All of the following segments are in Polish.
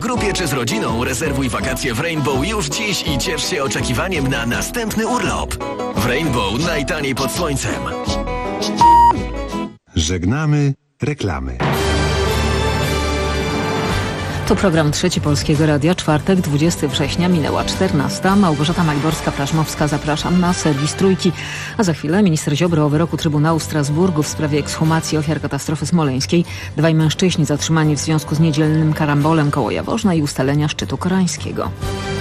grupie czy z rodziną rezerwuj wakacje w Rainbow już dziś i ciesz się oczekiwaniem na następny urlop. W Rainbow najtaniej pod słońcem. Żegnamy reklamy. To program Trzeci Polskiego Radia, czwartek, 20 września, minęła 14. Małgorzata Maliborska-Plaszmowska, zapraszam na serwis Trójki. A za chwilę minister Ziobro o wyroku Trybunału w Strasburgu w sprawie ekshumacji ofiar katastrofy smoleńskiej. 2 mężczyźni zatrzymani w związku z niedzielnym karambolem koło Jaworzna i ustalenia szczytu koreańskiego.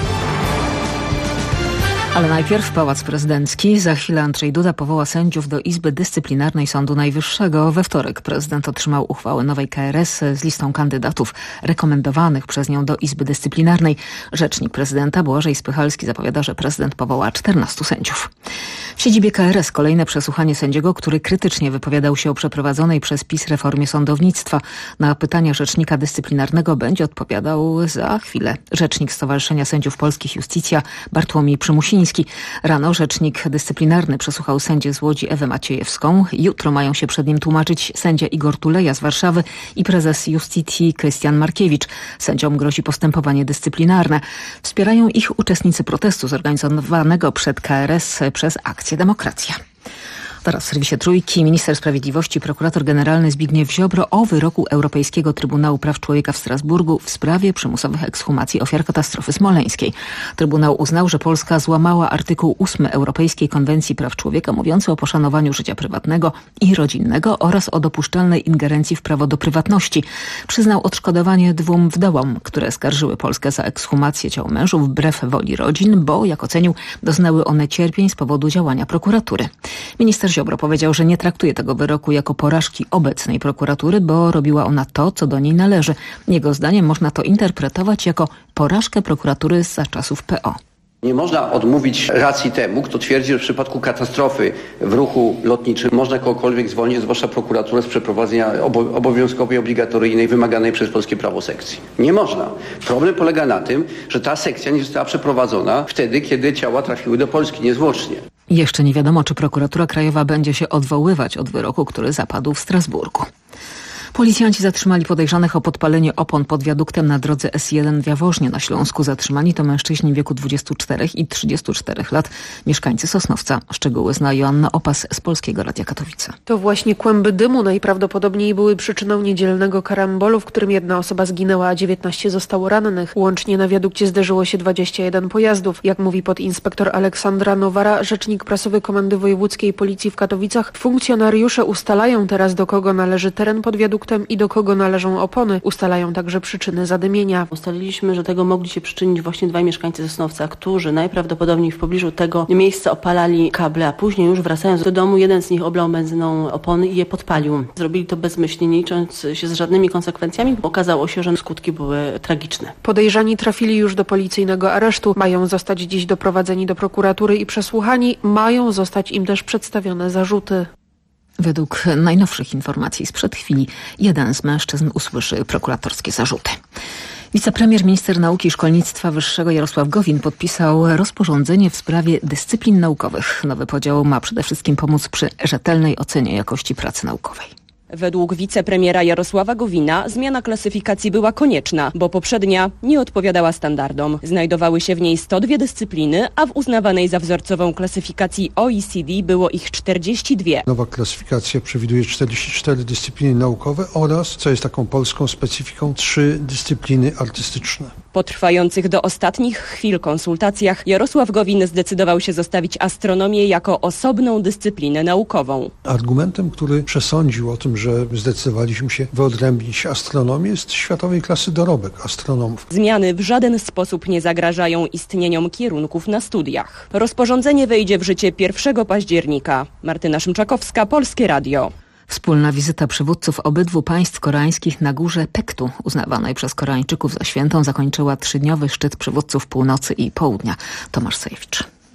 Ale najpierw Pałac Prezydencki. Za chwilę Andrzej Duda powoła sędziów do Izby Dyscyplinarnej Sądu Najwyższego. We wtorek prezydent otrzymał uchwałę nowej KRS z listą kandydatów rekomendowanych przez nią do Izby Dyscyplinarnej. Rzecznik prezydenta Błażej Spychalski zapowiada, że prezydent powoła 14 sędziów. W siedzibie KRS kolejne przesłuchanie sędziego, który krytycznie wypowiadał się o przeprowadzonej przez PiS reformie sądownictwa. Na pytania rzecznika dyscyplinarnego będzie odpowiadał za chwilę rzecznik Stowarzyszenia Sędziów Polskich Iustitia Bartłomiej Przymusiński. Rano rzecznik dyscyplinarny przesłuchał sędzię z Łodzi Ewę Maciejewską. Jutro mają się przed nim tłumaczyć sędzia Igor Tuleja z Warszawy i prezes Iustitii Krystian Markiewicz. Sędziom grozi postępowanie dyscyplinarne. Wspierają ich uczestnicy protestu zorganizowanego przed KRS przez Akcję Demokracja. Teraz w serwisie Trójki minister sprawiedliwości, prokurator generalny Zbigniew Ziobro o wyroku Europejskiego Trybunału Praw Człowieka w Strasburgu w sprawie przymusowych ekshumacji ofiar katastrofy smoleńskiej. Trybunał uznał, że Polska złamała artykuł 8 Europejskiej Konwencji Praw Człowieka mówiący o poszanowaniu życia prywatnego i rodzinnego oraz o dopuszczalnej ingerencji w prawo do prywatności. Przyznał odszkodowanie 2 wdowom, które skarżyły Polskę za ekshumację ciał mężów wbrew woli rodzin, bo, jak ocenił, doznały one cierpień z powodu działania prokuratury. Minister Ziobro powiedział, że nie traktuje tego wyroku jako porażki obecnej prokuratury, bo robiła ona to, co do niej należy. Jego zdaniem można to interpretować jako porażkę prokuratury za czasów PO. Nie można odmówić racji temu, kto twierdzi, że w przypadku katastrofy w ruchu lotniczym można kogokolwiek zwolnić, zwłaszcza prokuraturę, z przeprowadzenia obowiązkowej, obligatoryjnej, wymaganej przez polskie prawo sekcji. Nie można. Problem polega na tym, że ta sekcja nie została przeprowadzona wtedy, kiedy ciała trafiły do Polski niezwłocznie. Jeszcze nie wiadomo, czy prokuratura krajowa będzie się odwoływać od wyroku, który zapadł w Strasburgu. Policjanci zatrzymali podejrzanych o podpalenie opon pod wiaduktem na drodze S1 w Jaworznie na Śląsku. Zatrzymani to mężczyźni w wieku 24 i 34 lat, mieszkańcy Sosnowca. Szczegóły zna Joanna Opas z Polskiego Radia Katowice. To właśnie kłęby dymu najprawdopodobniej były przyczyną niedzielnego karambolu, w którym 1 osoba zginęła, a 19 zostało rannych. Łącznie na wiadukcie zderzyło się 21 pojazdów. Jak mówi podinspektor Aleksandra Nowara, rzecznik prasowy Komendy Wojewódzkiej Policji w Katowicach, funkcjonariusze ustalają teraz, do kogo należy teren pod wiaduktem i do kogo należą opony. Ustalają także przyczyny zadymienia. Ustaliliśmy, że tego mogli się przyczynić właśnie 2 mieszkańcy Sosnowca, którzy najprawdopodobniej w pobliżu tego miejsca opalali kable, a później już wracając do domu, jeden z nich oblał benzyną opony i je podpalił. Zrobili to bezmyślnie, nie licząc się z żadnymi konsekwencjami. Okazało się, że skutki były tragiczne. Podejrzani trafili już do policyjnego aresztu. Mają zostać dziś doprowadzeni do prokuratury i przesłuchani. Mają zostać im też przedstawione zarzuty. Według najnowszych informacji sprzed chwili jeden z mężczyzn usłyszy prokuratorskie zarzuty. Wicepremier, minister nauki i szkolnictwa wyższego Jarosław Gowin podpisał rozporządzenie w sprawie dyscyplin naukowych. Nowy podział ma przede wszystkim pomóc przy rzetelnej ocenie jakości pracy naukowej. Według wicepremiera Jarosława Gowina zmiana klasyfikacji była konieczna, bo poprzednia nie odpowiadała standardom. Znajdowały się w niej 102 dyscypliny, a w uznawanej za wzorcową klasyfikacji OECD było ich 42. Nowa klasyfikacja przewiduje 44 dyscypliny naukowe oraz, co jest taką polską specyfiką, 3 dyscypliny artystyczne. Po trwających do ostatnich chwil konsultacjach Jarosław Gowin zdecydował się zostawić astronomię jako osobną dyscyplinę naukową. Argumentem, który przesądził o tym, że zdecydowaliśmy się wyodrębnić astronomię, jest światowej klasy dorobek astronomów. Zmiany w żaden sposób nie zagrażają istnieniom kierunków na studiach. Rozporządzenie wejdzie w życie 1 października. Martyna Szymczakowska, Polskie Radio. Wspólna wizyta przywódców obydwu państw koreańskich na górze Pektu, uznawanej przez Koreańczyków za świętą, zakończyła 3-dniowy szczyt przywódców północy i południa. Tomasz Sajewicz.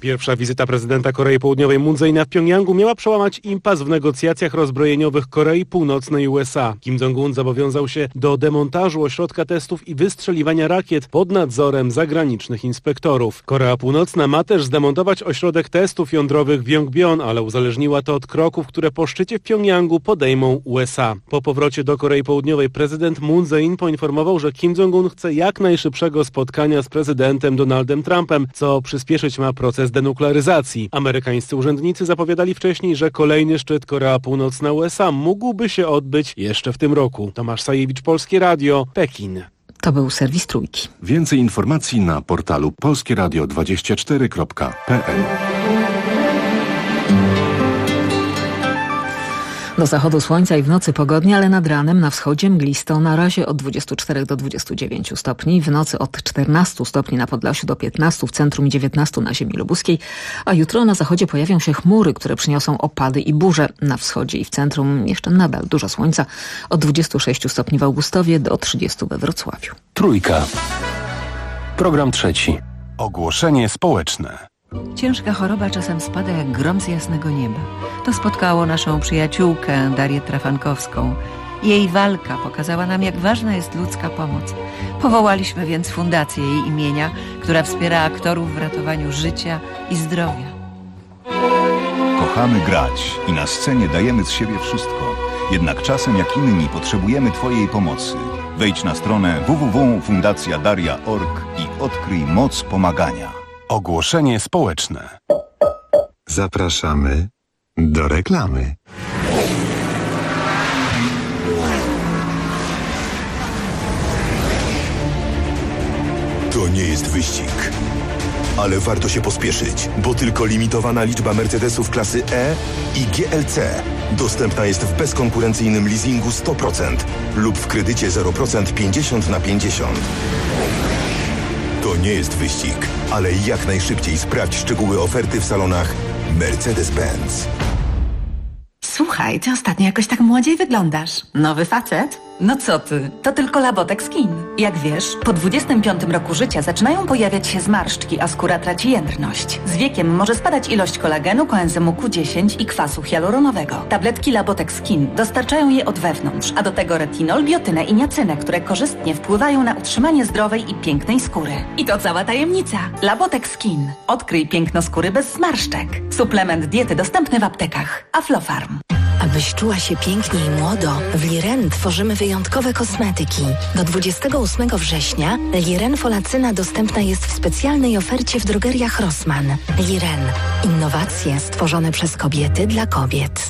Pierwsza wizyta prezydenta Korei Południowej Moon Jae-ina w Pjongjangu miała przełamać impas w negocjacjach rozbrojeniowych Korei Północnej i USA. Kim Jong-un zobowiązał się do demontażu ośrodka testów i wystrzeliwania rakiet pod nadzorem zagranicznych inspektorów. Korea Północna ma też zdemontować ośrodek testów jądrowych w Yongbyon, ale uzależniła to od kroków, które po szczycie w Pjongjangu podejmą USA. Po powrocie do Korei Południowej prezydent Moon Jae-in poinformował, że Kim Jong-un chce jak najszybszego spotkania z prezydentem Donaldem Trumpem, co przyspieszyć ma proces denuklearyzacji. Amerykańscy urzędnicy zapowiadali wcześniej, że kolejny szczyt Korea Północna-USA mógłby się odbyć jeszcze w tym roku. Tomasz Sajewicz, Polskie Radio, Pekin. To był serwis Trójki. Więcej informacji na portalu polskieradio24.pl. Do zachodu słońca i w nocy pogodnie, ale nad ranem na wschodzie mglisto, na razie od 24 do 29 stopni, w nocy od 14 stopni na Podlasiu do 15 w centrum i 19 na ziemi lubuskiej, a jutro na zachodzie pojawią się chmury, które przyniosą opady i burze. Na wschodzie i w centrum jeszcze nadal dużo słońca, od 26 stopni w Augustowie do 30 we Wrocławiu. Trójka. Program trzeci. Ogłoszenie społeczne. Ciężka choroba czasem spada jak grom z jasnego nieba. To spotkało naszą przyjaciółkę Darię Trafankowską. Jej walka pokazała nam, jak ważna jest ludzka pomoc. Powołaliśmy więc fundację jej imienia, która wspiera aktorów w ratowaniu życia i zdrowia. Kochamy grać i na scenie dajemy z siebie wszystko. Jednak czasem jak inni potrzebujemy Twojej pomocy. Wejdź na stronę www.fundacjadaria.org i odkryj moc pomagania. Ogłoszenie społeczne. Zapraszamy do reklamy. To nie jest wyścig, ale warto się pospieszyć, bo tylko limitowana liczba Mercedesów klasy E i GLC dostępna jest w bezkonkurencyjnym leasingu 100% lub w kredycie 0% 50/50. To nie jest wyścig, ale jak najszybciej sprawdź szczegóły oferty w salonach Mercedes-Benz. Słuchaj, ty ostatnio jakoś tak młodziej wyglądasz. Nowy facet? No co ty, to tylko Labotek Skin. Jak wiesz, po 25 roku życia zaczynają pojawiać się zmarszczki, a skóra traci jędrność. Z wiekiem może spadać ilość kolagenu, koenzymu Q10 i kwasu hialuronowego. Tabletki Labotek Skin dostarczają je od wewnątrz, a do tego retinol, biotynę i niacynę, które korzystnie wpływają na utrzymanie zdrowej i pięknej skóry. I to cała tajemnica. Labotek Skin. Odkryj piękno skóry bez zmarszczek. Suplement diety dostępny w aptekach. Aflofarm. Abyś czuła się pięknie i młodo, w Liren tworzymy wyjątkowe kosmetyki. Do 28 września Liren Folacyna dostępna jest w specjalnej ofercie w drogeriach Rossmann. Liren. Innowacje stworzone przez kobiety dla kobiet.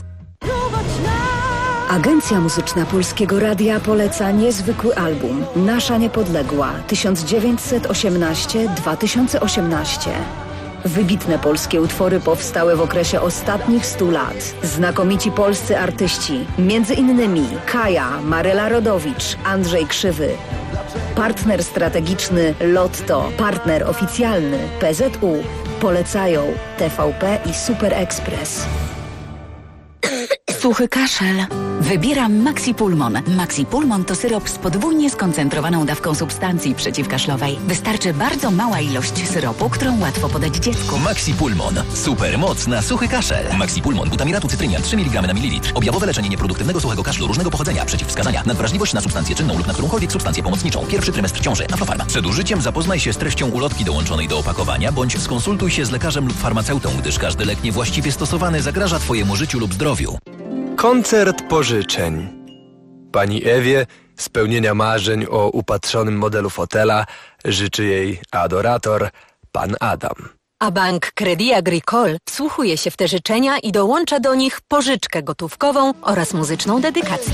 Agencja Muzyczna Polskiego Radia poleca niezwykły album Nasza Niepodległa 1918-2018. Wybitne polskie utwory powstałe w okresie ostatnich 100 lat. Znakomici polscy artyści, między innymi Kaja, Maryla Rodowicz, Andrzej Krzywy. Partner strategiczny Lotto, partner oficjalny PZU. Polecają TVP i Super Express. Suchy kaszel. Wybieram Maxi Pulmon. Maxi Pulmon to syrop z podwójnie skoncentrowaną dawką substancji przeciwkaszlowej. Wystarczy bardzo mała ilość syropu, którą łatwo podać dziecku. Maxi Pulmon. Super moc na suchy kaszel. Maxi Pulmon. Butamiratu cytrynia 3 mg na mililitr. Objawowe leczenie nieproduktywnego suchego kaszlu różnego pochodzenia. Przeciwwskazania. Nadwrażliwość na substancję czynną lub na którąkolwiek substancję pomocniczą. Pierwszy trymestr ciąży. Aflofarm. Przed użyciem zapoznaj się z treścią ulotki dołączonej do opakowania, bądź skonsultuj się z lekarzem lub farmaceutą, gdyż każdy lek niewłaściwie stosowany zagraża Twojemu życiu lub zdrowiu. Koncert pożyczeń. Pani Ewie spełnienia marzeń o upatrzonym modelu fotela życzy jej adorator, pan Adam. A bank Crédit Agricole wsłuchuje się w te życzenia i dołącza do nich pożyczkę gotówkową oraz muzyczną dedykację.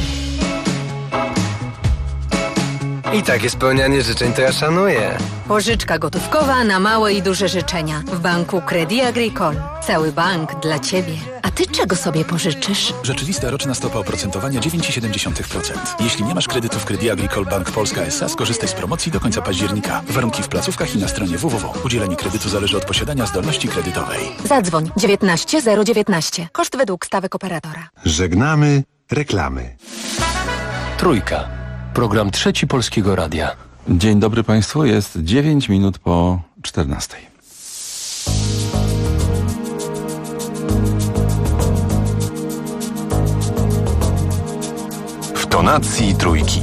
I takie spełnianie życzeń to ja szanuję. Pożyczka gotówkowa na małe i duże życzenia w banku Crédit Agricole. Cały bank dla Ciebie. A Ty czego sobie pożyczysz? Rzeczywista roczna stopa oprocentowania 9,7%. Jeśli nie masz kredytu w Crédit Agricole Bank Polska S.A., skorzystaj z promocji do końca października. Warunki w placówkach i na stronie www. Udzielenie kredytu zależy od posiadania zdolności kredytowej. Zadzwoń 19 019. Koszt według stawek operatora. Żegnamy reklamy. Trójka. Program trzeci Polskiego Radia. Dzień dobry Państwu, jest 9 minut po 14. Informacji Trójki.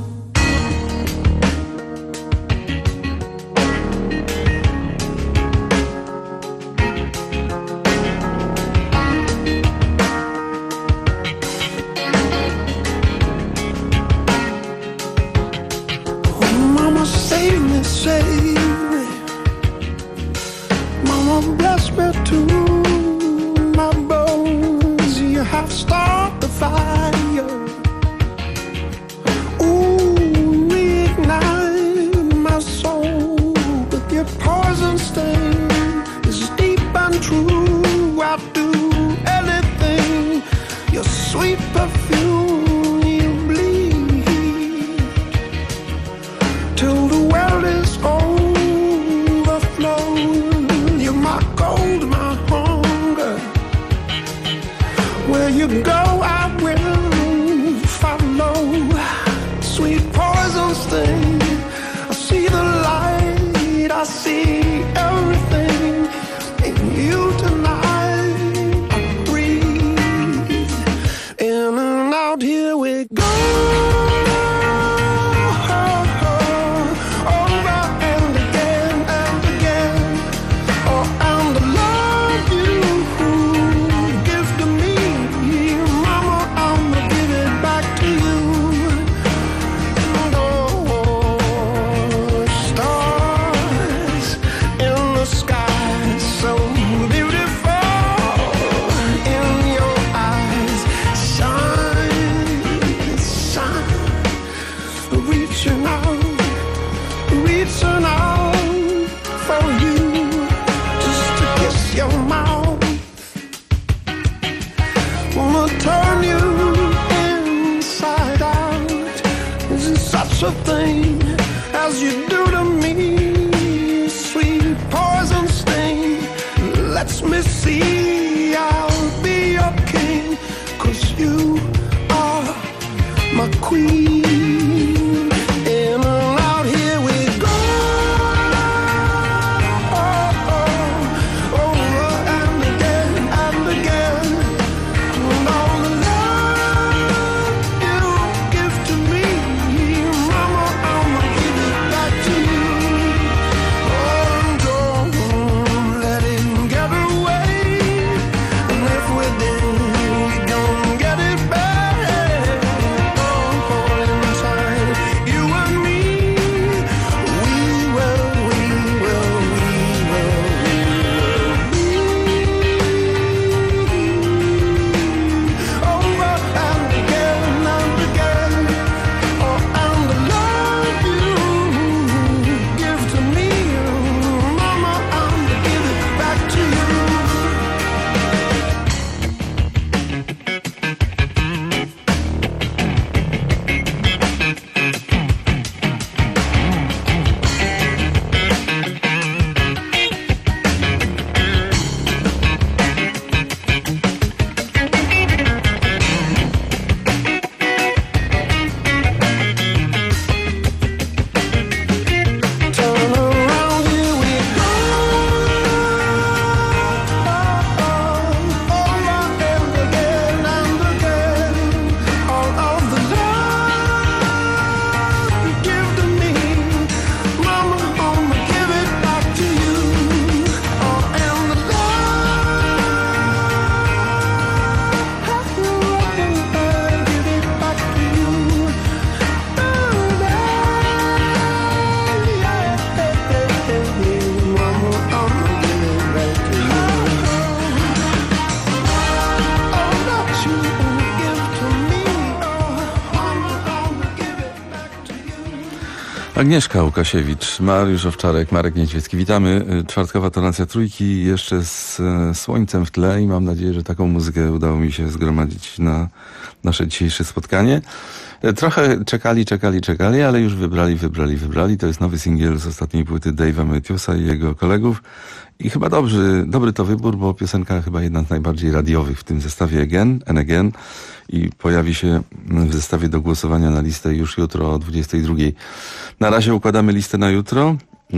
Agnieszka Łukasiewicz, Mariusz Owczarek, Marek Niedźwiecki. Witamy. Czwartkowa tonacja Trójki, jeszcze z słońcem w tle i mam nadzieję, że taką muzykę udało mi się zgromadzić na nasze dzisiejsze spotkanie. Trochę czekali, ale już wybrali. To jest nowy singiel z ostatniej płyty Dave'a Matthewsa i jego kolegów. I chyba dobry to wybór, bo piosenka chyba jedna z najbardziej radiowych w tym zestawie Again and Again i pojawi się w zestawie do głosowania na listę już jutro o 22:00. Na razie układamy listę na jutro.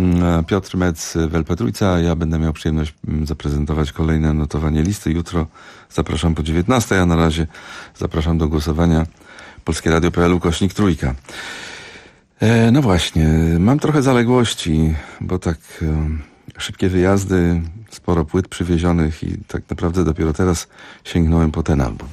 Piotr Mec w LP Trójce, a ja będę miał przyjemność zaprezentować kolejne notowanie listy. Jutro zapraszam po 19:00, a na razie zapraszam do głosowania polskieradio.pl/3. No właśnie, mam trochę zaległości, bo tak szybkie wyjazdy, sporo płyt przywiezionych i tak naprawdę dopiero teraz sięgnąłem po ten album.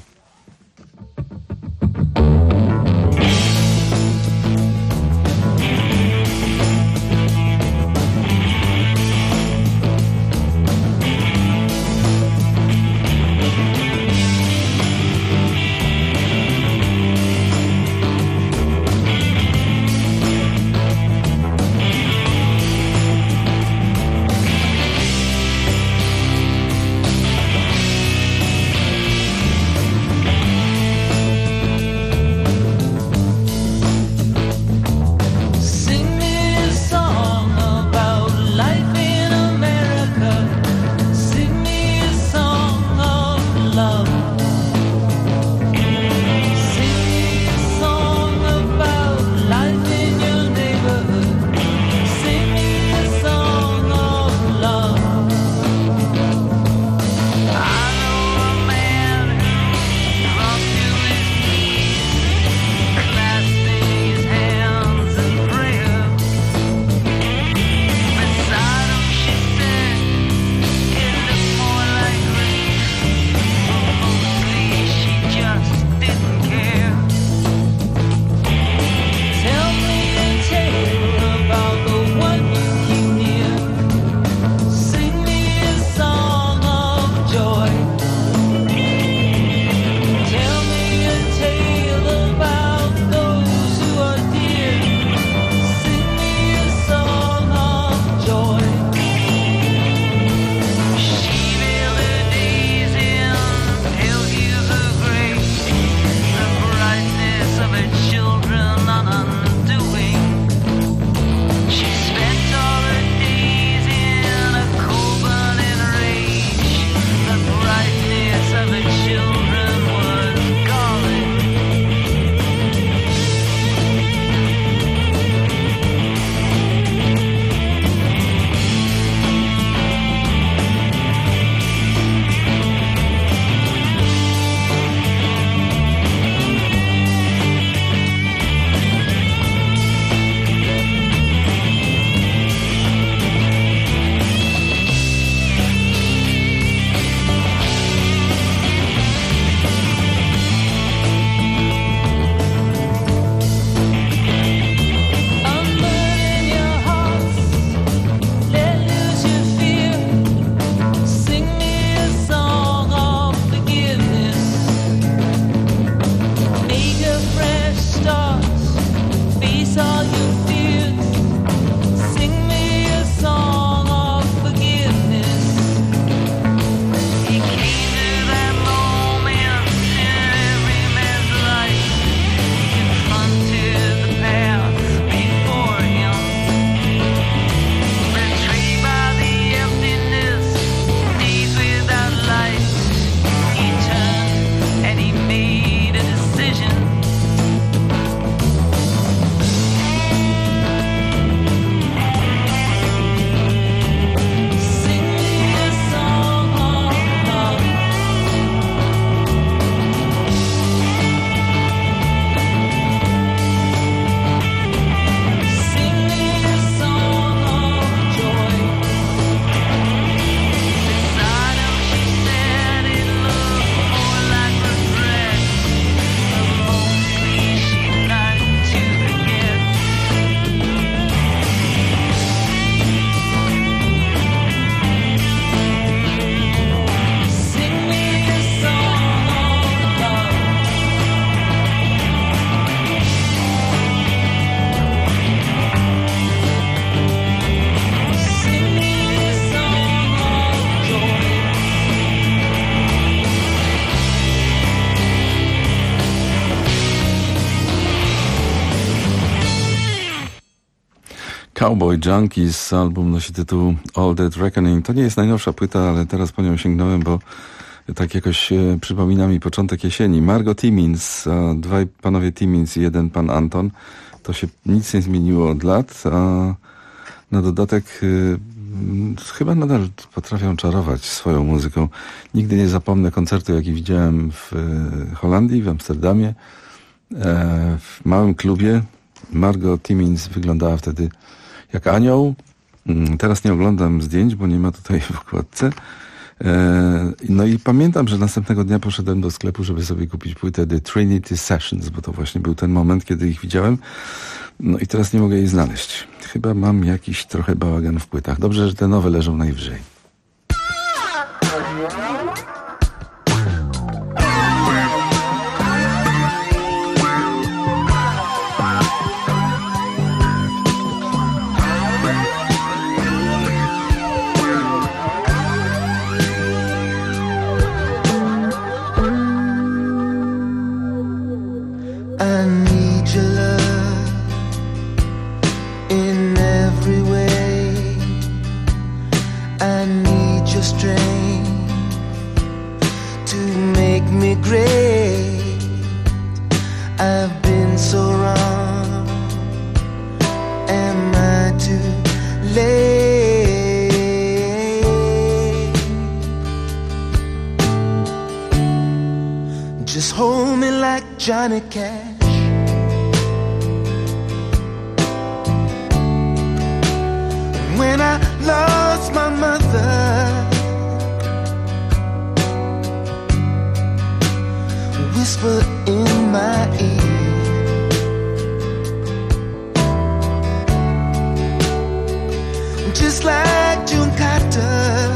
Cowboy Junkies, album nosi tytuł All That Reckoning. To nie jest najnowsza płyta, ale teraz po nią sięgnąłem, bo tak jakoś przypomina mi początek jesieni. Margot Timmins, dwaj panowie Timmins i jeden pan Anton. To się nic nie zmieniło od lat, a na dodatek chyba nadal potrafią czarować swoją muzyką. Nigdy nie zapomnę koncertu, jaki widziałem w Holandii, w Amsterdamie. w małym klubie. Margot Timmins wyglądała wtedy jak anioł. Teraz nie oglądam zdjęć, bo nie ma tutaj w okładce. No i pamiętam, że następnego dnia poszedłem do sklepu, żeby sobie kupić płytę The Trinity Sessions, bo to właśnie był ten moment, kiedy ich widziałem. No i teraz nie mogę jej znaleźć. Chyba mam jakiś trochę bałagan w płytach. Dobrze, że te nowe leżą najwyżej. Just hold me like Johnny Cash. When I lost my mother, whisper in my ear, just like June Carter.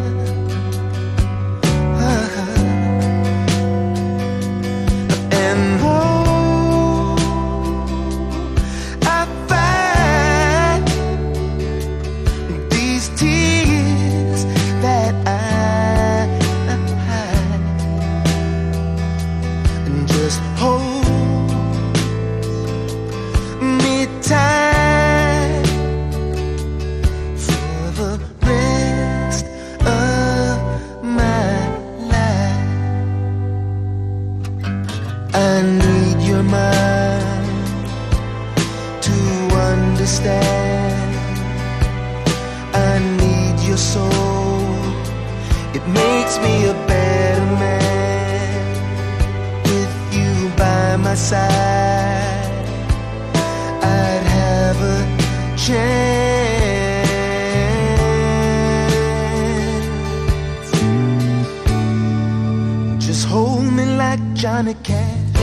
Johnny Cash.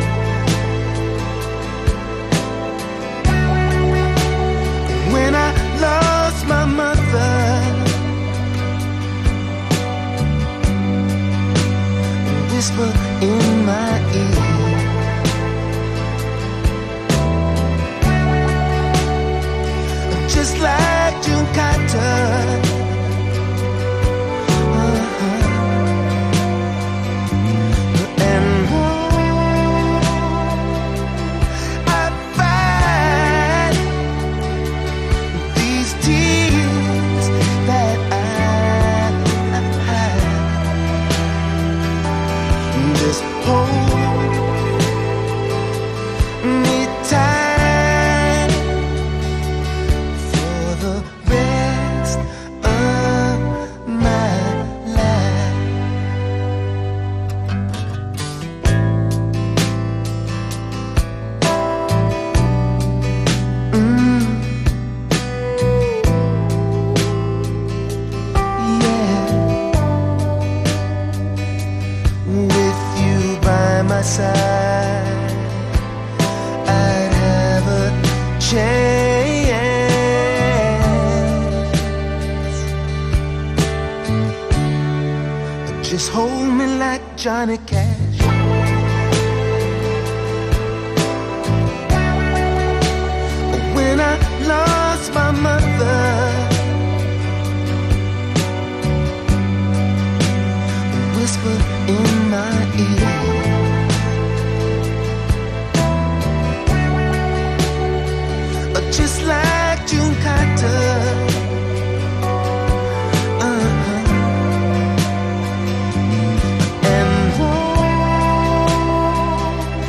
When I lost my mother, whisper in my ear, just like June Carter. Just hold me like Johnny Cash. When I lost my mother, whisper in my ear, just like June Carter.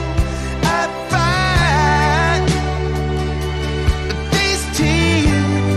I find these tears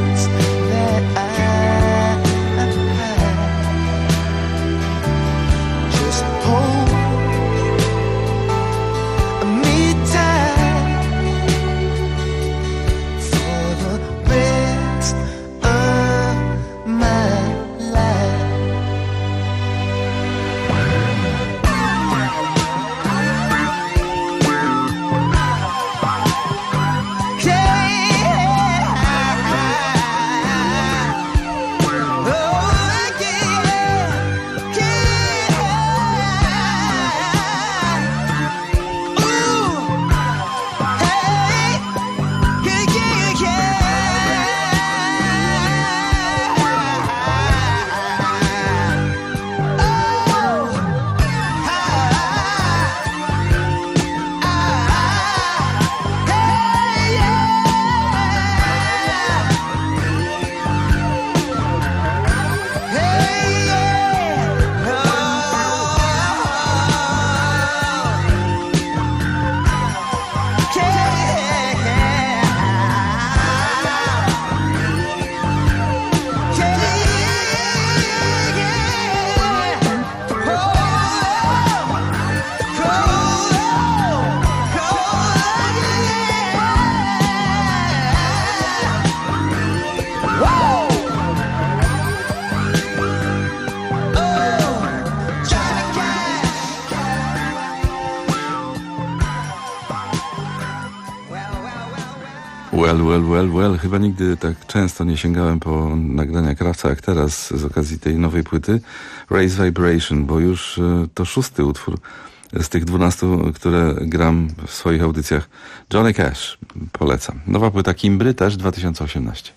Well. Chyba nigdy tak często nie sięgałem po nagrania Krawca jak teraz z okazji tej nowej płyty Raise Vibration, bo już to 6. utwór z tych 12, które gram w swoich audycjach. Johnny Cash, polecam. Nowa płyta Kimbry, też 2018.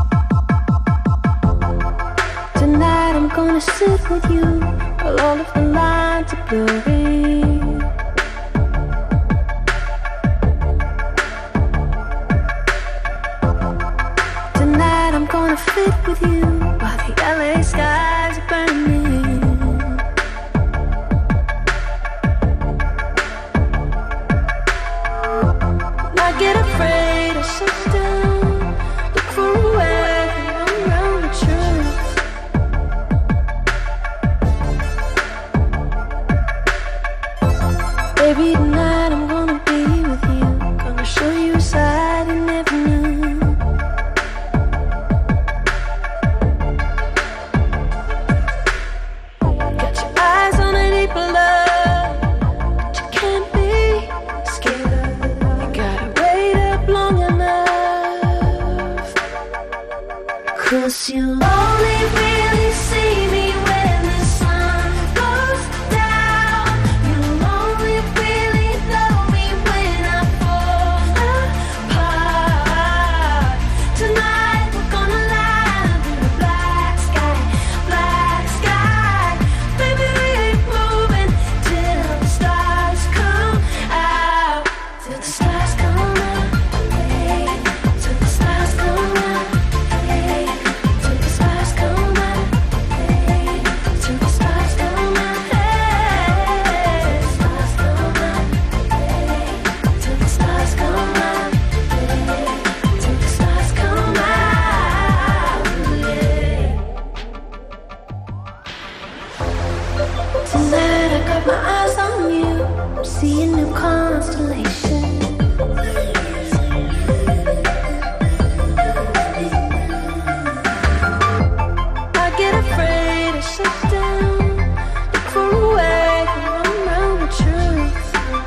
Tonight I'm gonna sit with you while all of the lines are blurry. Tonight I'm gonna fit with you while the LA skies are burning. Not get afraid of sit down, look for a way around the truth. Baby, tonight I'm gonna be with you, gonna show you a side you never knew. Got your eyes on a deeper love, but you can't be scared. You gotta wait up long enough, 'cause you'll only really see me when the sun goes down. You'll only really know me when I fall apart. Tonight we're gonna lie under the black sky, black sky. Baby, we ain't moving till the stars come out, till the stars come out, hey, till the stars come out, hey, till the stars come out, hey, till the stars come out, hey, stars come out, hey, till the stars come out, hey, till the stars come out, yeah. Tonight I got my eyes on you, I'm seeing new constellation. I get afraid to sit down, look for a way around the truth.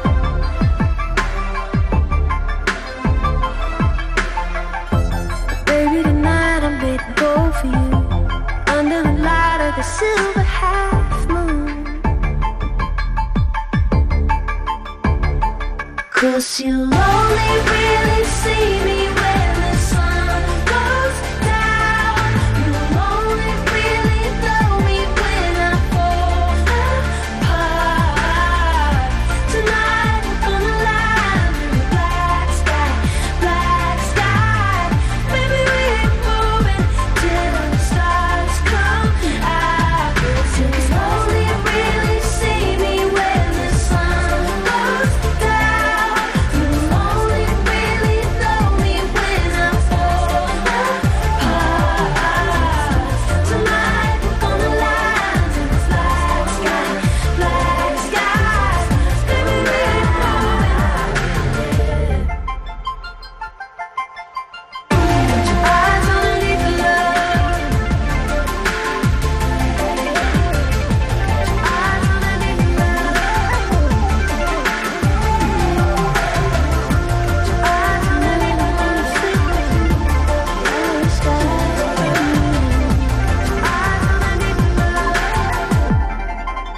Baby, tonight I'm letting go for you, under the light of the silver half moon. 'Cause you'll only really see me when the sun goes down. You'll only really know me when I fall apart. Tonight we're gonna lie under the black sky, black sky. Baby, we ain't moving till the stars come out. 'Cause you'll only really see me when the sun goes down. You'll only really know me when I fall apart. Tonight we're gonna lie under the black sky, black sky. Baby, we ain't moving. Put your eyes underneath the love. Eyes underneath the love. Eyes underneath the love. Sit with you. The stars are burning. Eyes underneath the love.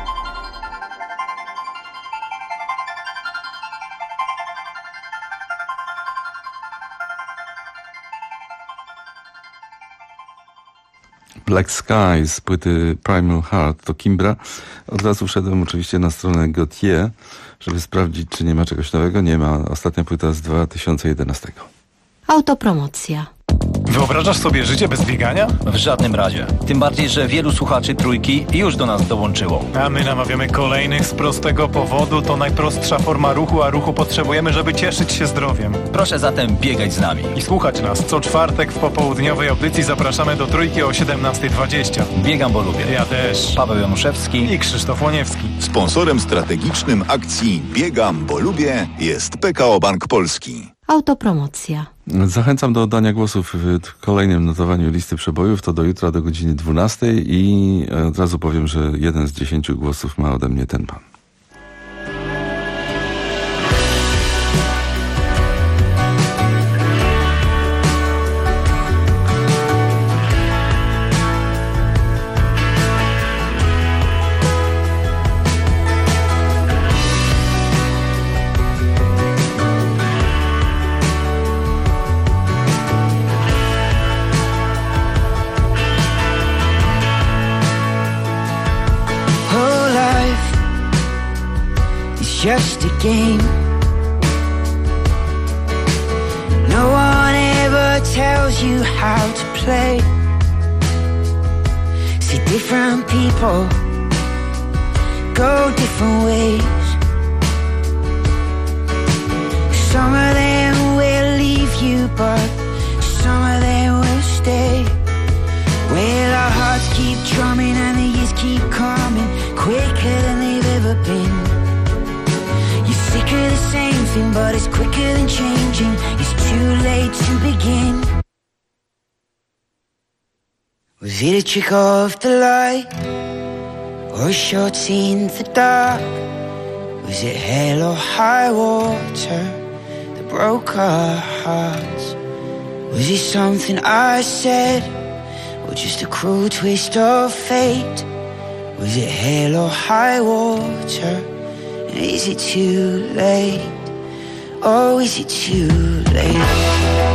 Black Sky z płyty Primal Heart to Kimbra. Od razu wszedłem oczywiście na stronę Gautier, żeby sprawdzić, czy nie ma czegoś nowego. Nie ma. Ostatnia płyta z 2011. Autopromocja. Wyobrażasz sobie życie bez biegania? W żadnym razie. Tym bardziej, że wielu słuchaczy Trójki już do nas dołączyło. A my namawiamy kolejnych z prostego powodu. To najprostsza forma ruchu, a ruchu potrzebujemy, żeby cieszyć się zdrowiem. Proszę zatem biegać z nami. I słuchać nas. Co czwartek w popołudniowej audycji zapraszamy do Trójki o 17:20. Biegam, bo lubię. Ja też. Paweł Januszewski i Krzysztof Łoniewski. Sponsorem strategicznym akcji Biegam, bo lubię jest PKO Bank Polski. Autopromocja. Zachęcam do oddania głosów w kolejnym notowaniu listy przebojów. To do jutra do godziny 12 i od razu powiem, że 1 z 10 głosów ma ode mnie ten pan. just a game. No one ever tells you how to play. See, different people go different ways. Some of them will leave you, but some of them will stay. Well, our hearts keep drumming and the years keep coming quicker than they've ever been. You're sick of the same thing, but it's quicker than changing. It's too late to begin. Was it a trick of the light, or shots in the dark? Was it hell or high water that broke our hearts? Was it something I said, or just a cruel twist of fate? Was it hell or high water? And is it too late? Oh, is it too late?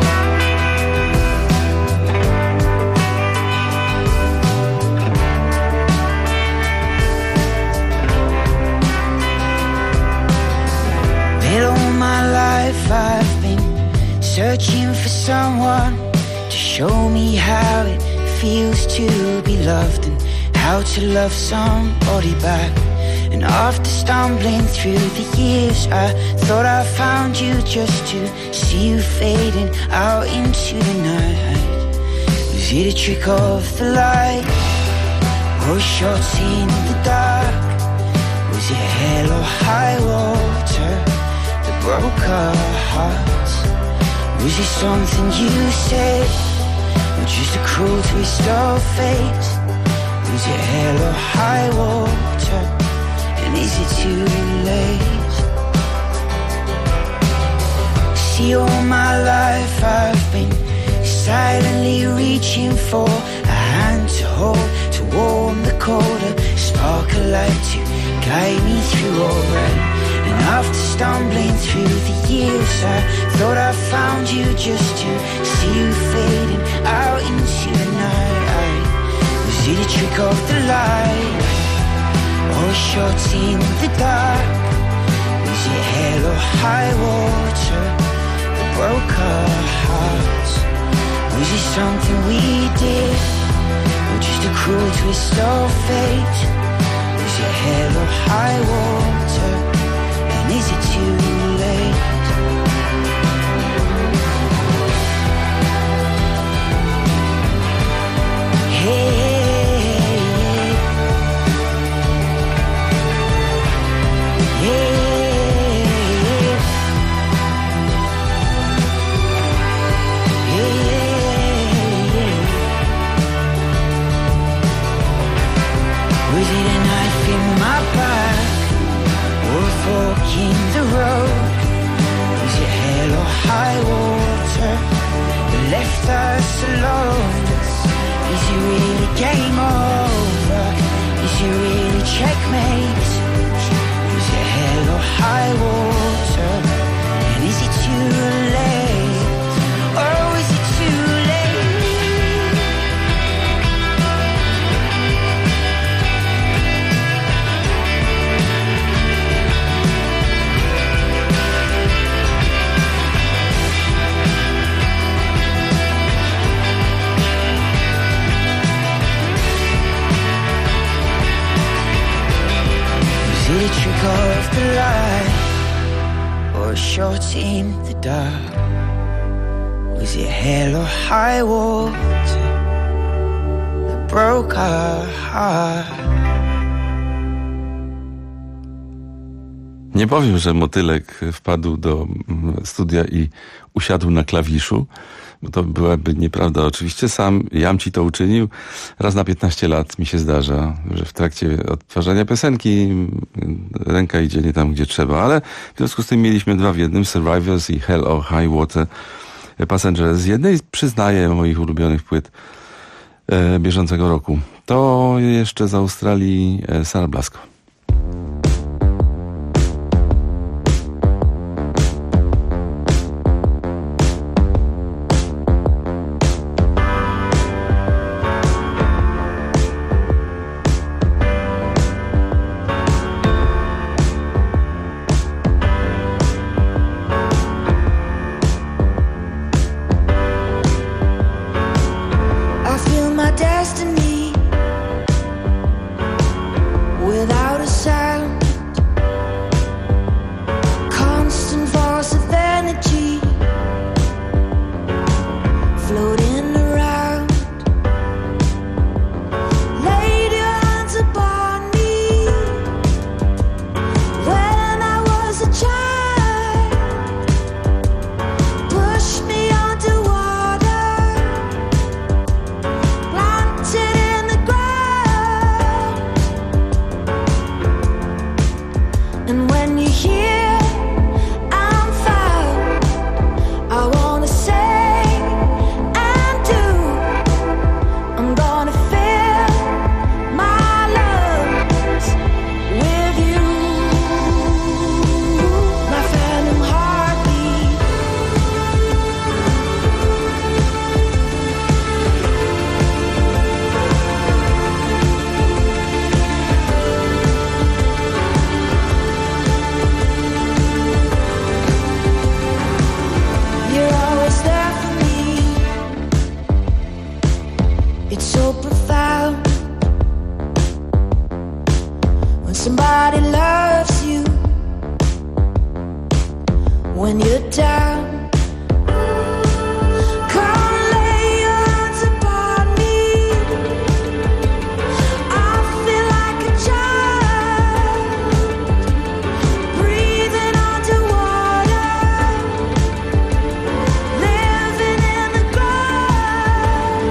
All my life I've been searching for someone to show me how it feels to be loved and how to love somebody back. And after stumbling through the years, I thought I found you just to see you fading out into the night. Was it a trick of the light, or shots in the dark? Was it hell or high water that broke our hearts? Was it something you said, or just a cruel twist of fate? Was it hell or high water? And is it too late? See, all my life I've been silently reaching for a hand to hold, to warm the colder, spark a light to guide me through all right. And after stumbling through the years, I thought I found you just to see you fading out into the night. Was it a trick of the light, or shots in the dark? Was it hell or high water that broke our hearts? Was it something we did, or just a cruel twist of fate? Was it hell or high water? And is it too late? Hey. Was it a knife in my back, or a fork in the road? Was it hell or high water that left us alone? Is it really game over? Is it really checkmate? Was it hell or high water? And is it too late? Oh, is it too late? Was it a trick of the light, or a shot in the dark? Was it hell or high water that broke our heart? Nie powiem, że motylek wpadł do studia i usiadł na klawiszu, bo to byłaby nieprawda. Oczywiście sam jam ci to uczynił. Raz na 15 lat mi się zdarza, że w trakcie odtwarzania piosenki ręka idzie nie tam, gdzie trzeba, ale w związku z tym mieliśmy dwa w jednym, Survivors i Hell or High Water Passengers. Z jednej przyznaję moich ulubionych płyt bieżącego roku. To jeszcze z Australii Sarah Blasko. destiny without a sound. Constant force of energy floating around. Laid your hands upon me when I was a child. Pushed me underwater, planted in the ground. And when you hear I'm found, I wanna say and do. I'm gonna fill my lungs with you. My phantom heartbeat. You're always there for me. It's so profound when somebody loves you, when you're down. Come lay your hands upon me. I feel like a child breathing underwater, living in the ground.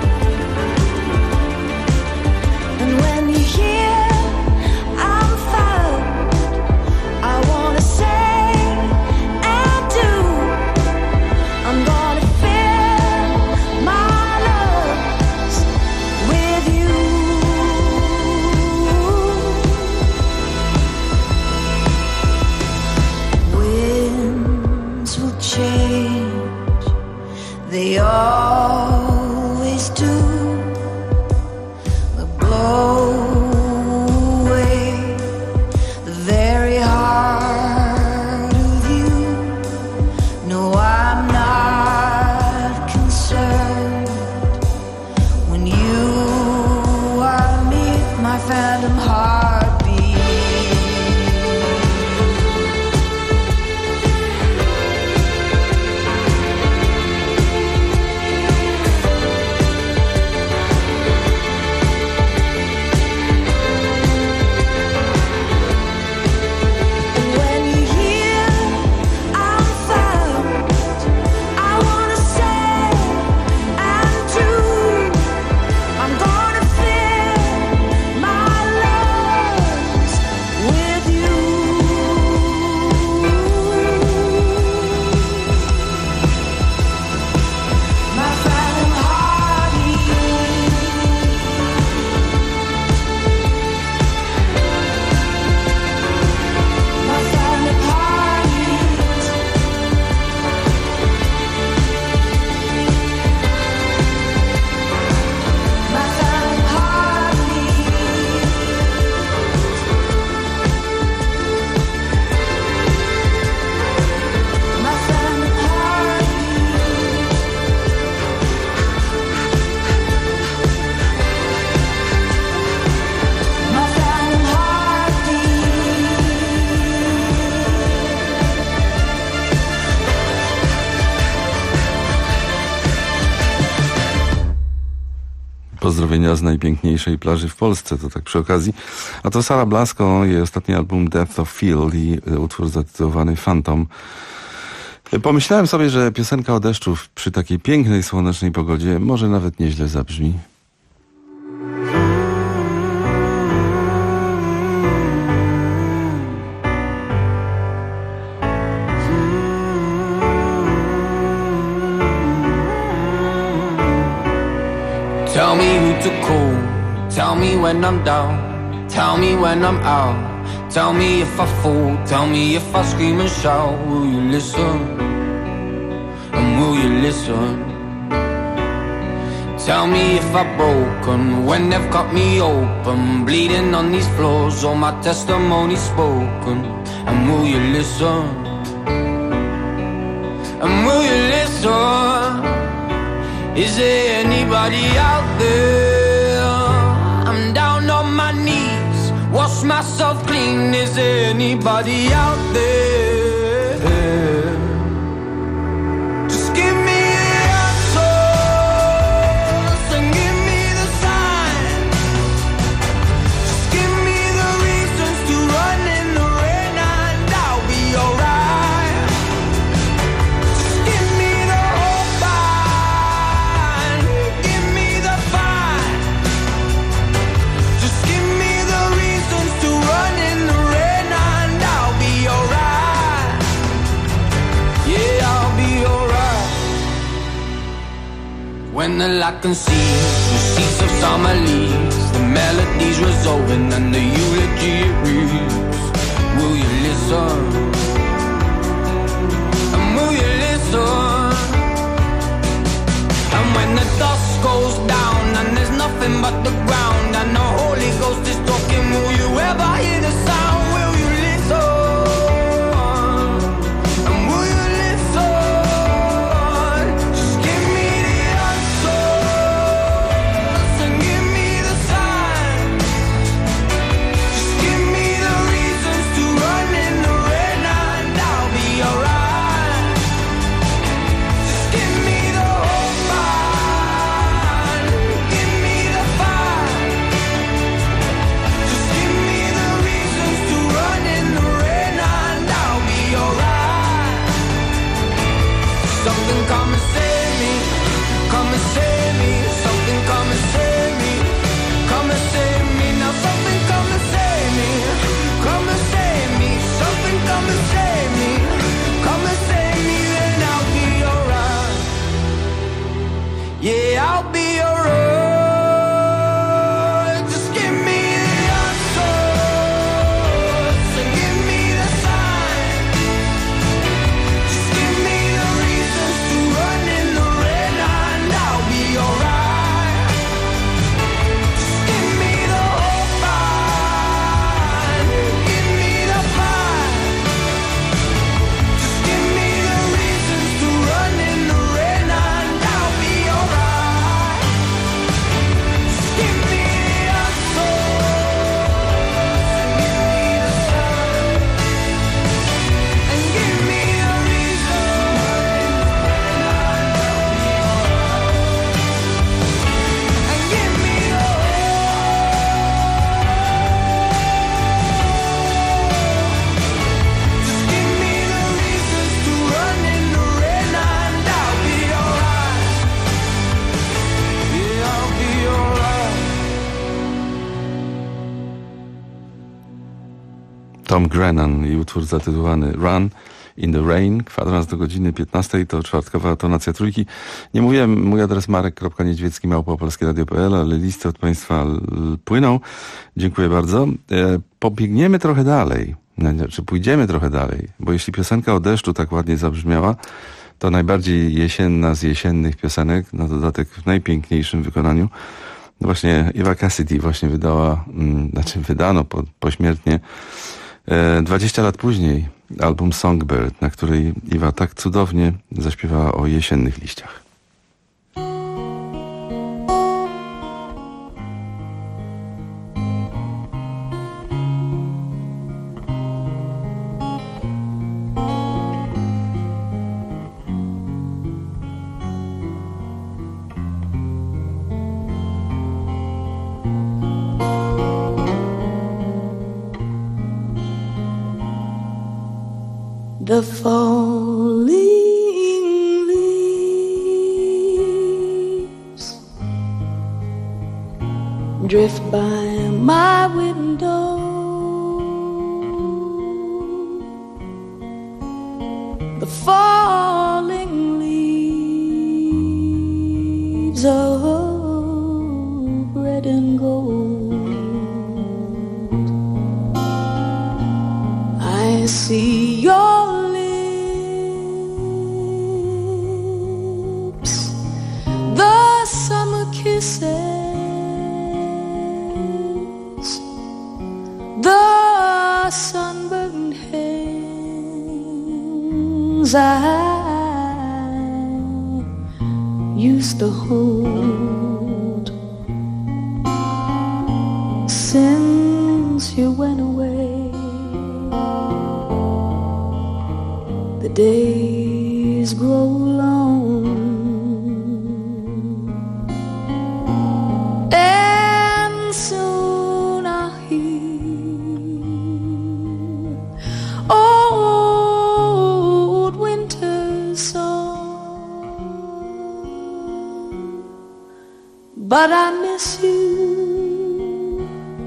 And when you hear I'm found, I wanna say and do. I'm gonna fill my lungs with you. Winds will change, they always do. They'll blow away the very heart of you. No, I'm not concerned when you are near, my phantom heartbeat. And when you hear I'm found, I wanna say and do. I'm gonna fill my lungs with you. My phantom heartbeat. My phantom heartbeat. My phantom heartbeat. My phantom heartbeat. My phantom Pozdrowienia z najpiękniejszej plaży w Polsce, to tak przy okazji. A to Sara Blasco, jej ostatni album Depth of Field i utwór zatytułowany Phantom. Pomyślałem sobie, że piosenka o deszczu przy takiej pięknej, słonecznej pogodzie może nawet nieźle zabrzmi. Tell me who to call, tell me when I'm down, tell me when I'm out, tell me if I fall, tell me if I scream and shout. Will you listen? And will you listen? Tell me if I've broken when they've cut me open, bleeding on these floors, all my testimony spoken. And will you listen? And will you listen? Is there anybody out there? see anybody out there. Just give me the answers and give me the signs. Just give me the reasons to run in the rain and I'll be alright. Just give me the hope and give me the fight. Just give me the reasons to run in the rain and I'll be alright. Yeah, I'll be alright. When the light can see the seeds of summer leaves, the melodies resolving and the eulogy it reads. Will you listen? And will you listen? And when the dust goes down and there's nothing but the ground and the Holy Ghost is talking, will you ever hear the sound? Will you listen? And will you listen? Just give me the answers and give me the signs. Just give me the reasons to run in the rain and I'll be alright. Just give me the hope and give me the fight. Just give me the reasons to run in the rain and I'll be alright. Something come and save me, come and save me. Something come and save me, come and save me. Now something come and save me, come and save me. Something come and save me, come and save me. Then I'll be alright. Yeah, I'll be alright. Just give me the answers and give me the signs. Just give me the reasons to run in the rain and I'll be alright. Just give me the hope and give me the fight. Just give me the reasons to run in the rain and I'll be alright. Just give me the answers and give me the signs. And give me the reasons to run in the rain and I'll be alright. And give me the Just give me the reasons to run in the rain and I'll be alright. Yeah, I'll be alright. Tom Grennan i utwór zatytułowany Run in the Rain. Kwadrans do godziny 15 to czwartkowa tonacja trójki. Nie mówiłem, mój adres marek.niedźwiecki@polskieradio.pl, ale listy od Państwa płyną. Dziękuję bardzo. Pobiegniemy trochę dalej, czy pójdziemy trochę dalej, bo jeśli piosenka o deszczu tak ładnie zabrzmiała, to najbardziej jesienna z jesiennych piosenek, na dodatek w najpiękniejszym wykonaniu, właśnie Eva Cassidy właśnie wydano pośmiertnie 20 lat później album Songbird, na której Ewa tak cudownie zaśpiewała o jesiennych liściach. The falling leaves drift by my window. The falling leaves of red and gold. I see your the summer kisses, the sunburned hands I used to hold. Since you went away, days grow long and soon I'll hear old winter's song, but I miss you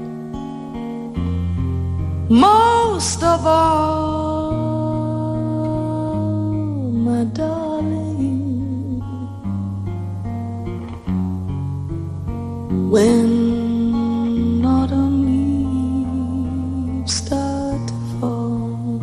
most of all, my darling. When autumn leaves start to fall,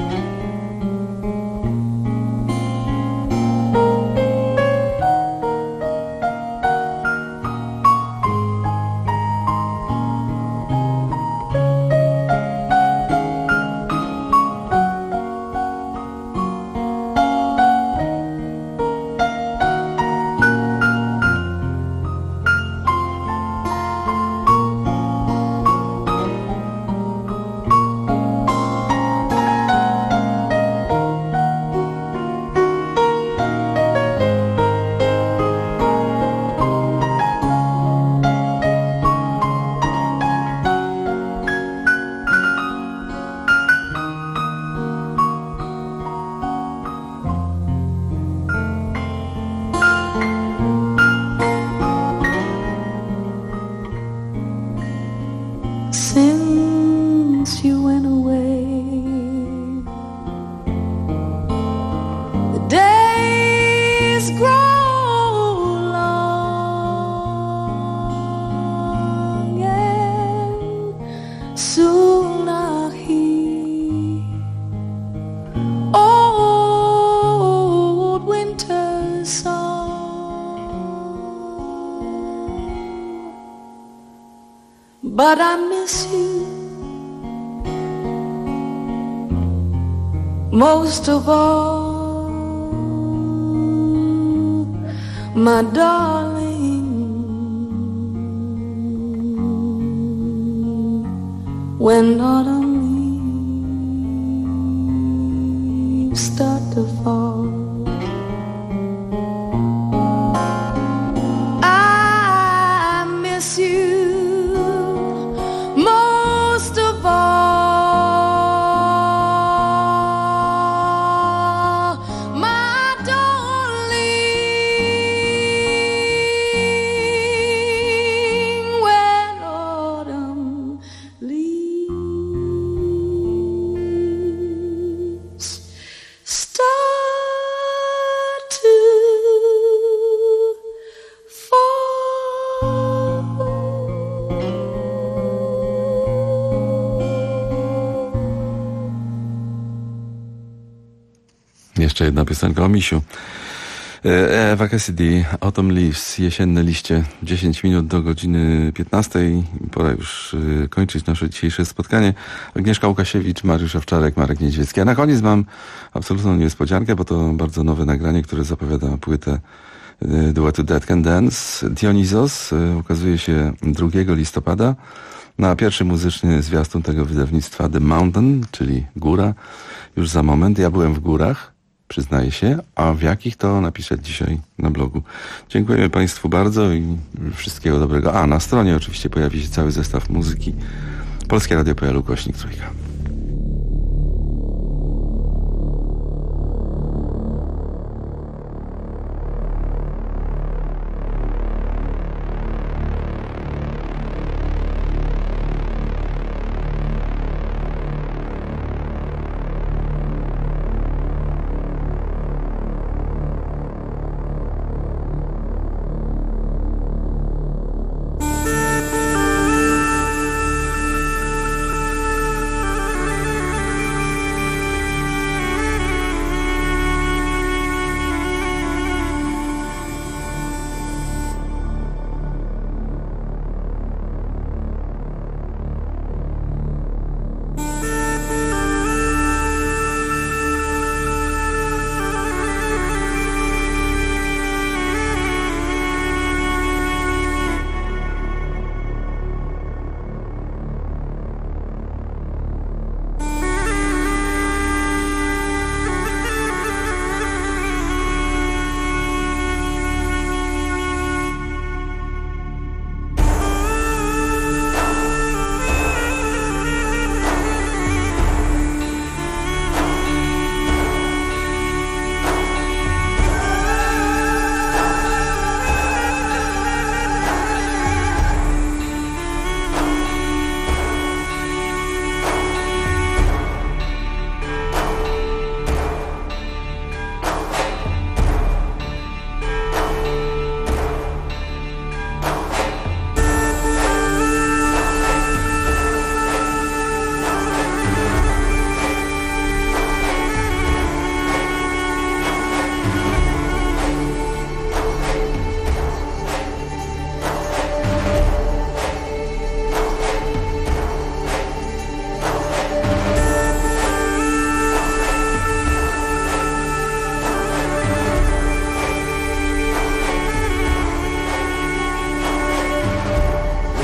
since you went away, the days grow long and soon I'll hear old winter's song, but I miss you most of all, my darling. When autumn leaves start to fall, I miss you most of all, my darling. When autumn leaves start to Jeszcze jedna piosenka o misiu. Eva Cassidy, Autumn Leaves, jesienne liście. 10 minut do godziny 15. Pora już kończyć nasze dzisiejsze spotkanie. Agnieszka Łukasiewicz, Mariusz Owczarek, Marek Niedźwiecki. A na koniec mam absolutną niespodziankę, bo to bardzo nowe nagranie, które zapowiada płytę duetu Dead Can Dance. Dionizos ukazuje się 2 listopada. Na pierwszy muzyczny zwiastun tego wydawnictwa The Mountain, czyli góra, już za moment. Ja byłem w górach, przyznaję się, a w jakich to napiszę dzisiaj na blogu. Dziękujemy Państwu bardzo i wszystkiego dobrego. A na stronie oczywiście pojawi się cały zestaw muzyki. Polskie Radio.pl /3.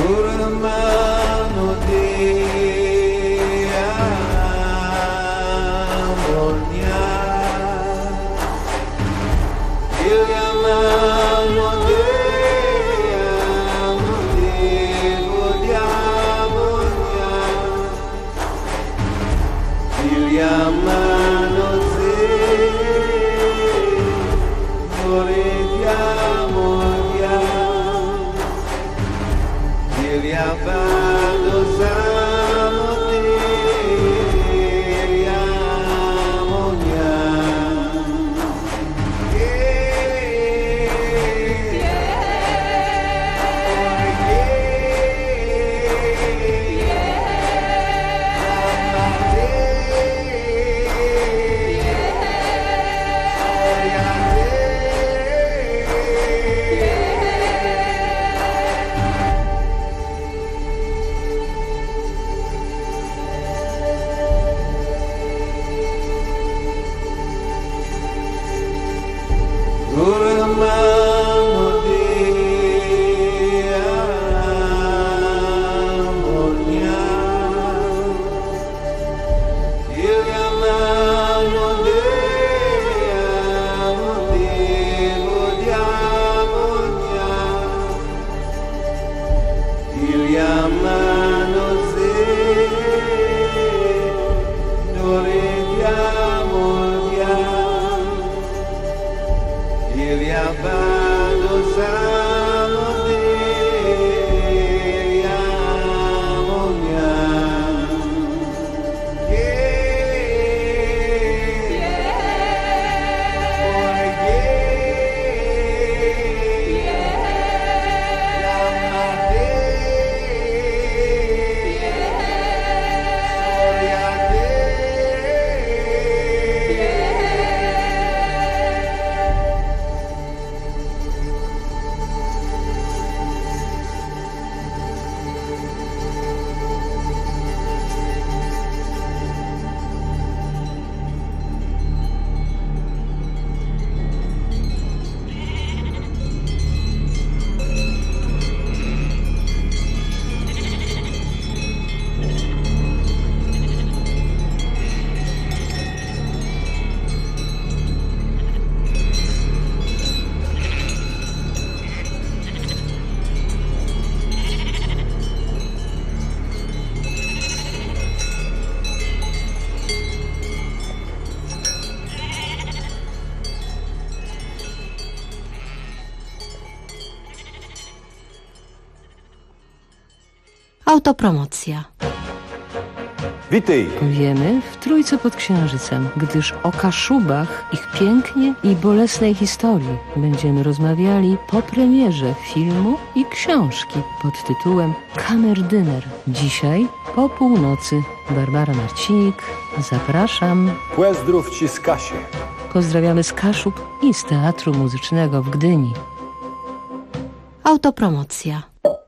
Autopromocja. Witaj! Wiemy w Trójce pod Księżycem, gdyż o Kaszubach, ich pięknie i bolesnej historii będziemy rozmawiali po premierze filmu i książki pod tytułem Kamerdyner. Dzisiaj po północy. Barbara Marcinik, zapraszam. Płezdrów ci z Kasie. Pozdrawiamy z Kaszub i z Teatru Muzycznego w Gdyni. Autopromocja.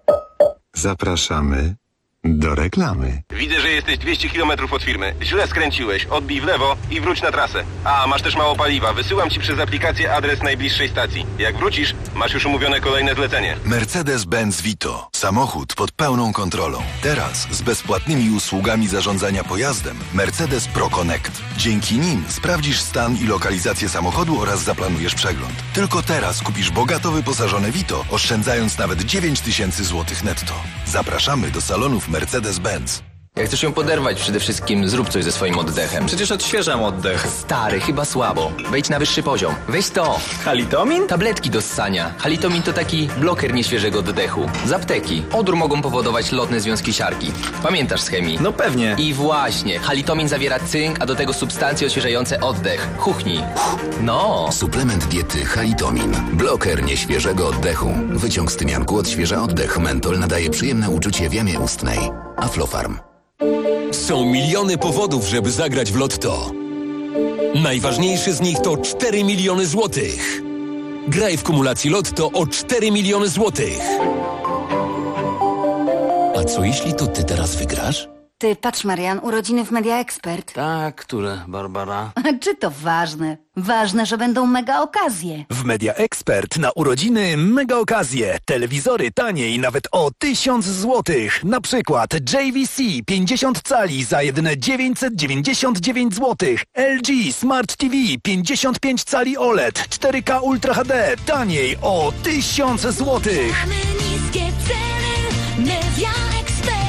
Zapraszamy do reklamy. Widzę, że jesteś 200 km od firmy. Źle skręciłeś. Odbij w lewo i wróć na trasę. A, masz też mało paliwa. Wysyłam ci przez aplikację adres najbliższej stacji. Jak wrócisz, masz już umówione kolejne zlecenie. Mercedes-Benz Vito. Samochód pod pełną kontrolą. Teraz z bezpłatnymi usługami zarządzania pojazdem Mercedes Pro Connect. Dzięki nim sprawdzisz stan i lokalizację samochodu oraz zaplanujesz przegląd. Tylko teraz kupisz bogato wyposażone Vito, oszczędzając nawet 9000 zł netto. Zapraszamy do salonów Mercedes-Benz. Jak chcesz ją poderwać, przede wszystkim zrób coś ze swoim oddechem. Przecież odświeżam oddech. Stary, chyba słabo. Wejdź na wyższy poziom. Weź to. Halitomin? Tabletki do ssania. Halitomin to taki bloker nieświeżego oddechu. Z apteki. Odór mogą powodować lotne związki siarki. Pamiętasz z chemii? No pewnie. I właśnie. Halitomin zawiera cynk, a do tego substancje odświeżające oddech. Chuchnij. No. Suplement diety Halitomin. Bloker nieświeżego oddechu. Wyciąg z tymianku odświeża oddech. Mentol nadaje przyjemne uczucie w jamie ustnej. Aflofarm. Są miliony powodów, żeby zagrać w Lotto. Najważniejszy z nich to 4 miliony złotych. Graj w kumulacji Lotto o 4 miliony złotych. A co jeśli to ty teraz wygrasz? Ty, patrz Marian, urodziny w Media Expert. Tak, które, Barbara? Czy to ważne? Ważne, że będą mega okazje. W Media Expert na urodziny mega okazje. Telewizory taniej nawet o 1000 zł. Na przykład JVC 50 cali za jedyne 999 zł. LG Smart TV 55 cali OLED 4K Ultra HD taniej o 1000 zł. Mamy niskie ceny, Media Expert.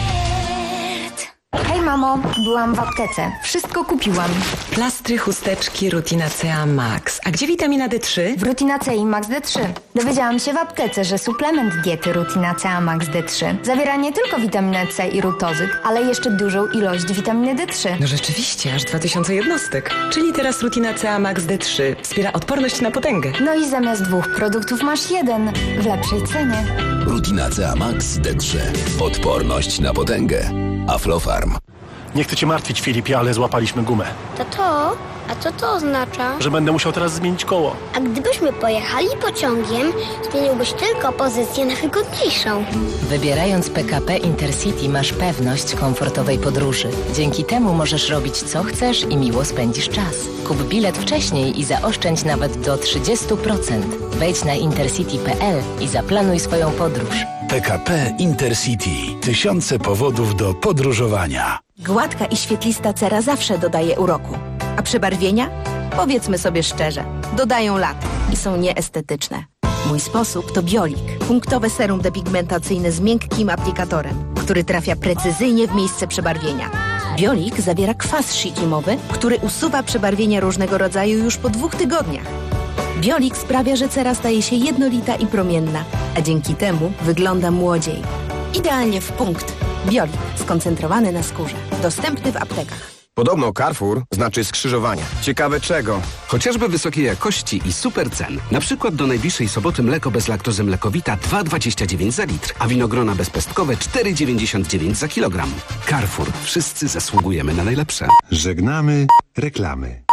Hej mamo, byłam w aptece. Wszystko kupiłam. Plastry, chusteczki, Rutina CA Max. A gdzie witamina D3? W Rutina CA Max D3. Dowiedziałam się w aptece, że suplement diety Rutina CA Max D3 zawiera nie tylko witaminę C i rutozyk, ale jeszcze dużą ilość witaminy D3. No rzeczywiście, aż 2000 jednostek. Czyli teraz Rutina CA Max D3 wspiera odporność na potęgę. No i zamiast 2 produktów masz 1 w lepszej cenie. Rutina CA Max D3. Odporność na potęgę. Aflofarm. Nie chcę cię martwić, Filipie, ale złapaliśmy gumę. Tato, a co to oznacza? Że będę musiał teraz zmienić koło. A gdybyśmy pojechali pociągiem, zmieniłbyś tylko pozycję na wygodniejszą. Wybierając PKP Intercity masz pewność komfortowej podróży. Dzięki temu możesz robić co chcesz i miło spędzisz czas. Kup bilet wcześniej i zaoszczędź nawet do 30%. Wejdź na intercity.pl i zaplanuj swoją podróż. PKP Intercity. Tysiące powodów do podróżowania. Gładka i świetlista cera zawsze dodaje uroku. A przebarwienia? Powiedzmy sobie szczerze, dodają lat i są nieestetyczne. Mój sposób to Biolik. Punktowe serum depigmentacyjne z miękkim aplikatorem, który trafia precyzyjnie w miejsce przebarwienia. Biolik zawiera kwas shikimowy, który usuwa przebarwienia różnego rodzaju już po 2 tygodniach. Biolik sprawia, że cera staje się jednolita i promienna, a dzięki temu wygląda młodziej. Idealnie w punkt. Biolik, skoncentrowany na skórze. Dostępny w aptekach. Podobno Carrefour znaczy skrzyżowania. Ciekawe czego? Chociażby wysokiej jakości i super cen. Na przykład do najbliższej soboty mleko bez laktozy Mlekowita 2,29 za litr, a winogrona bezpestkowe 4,99 za kilogram. Carrefour. Wszyscy zasługujemy na najlepsze. Żegnamy reklamy.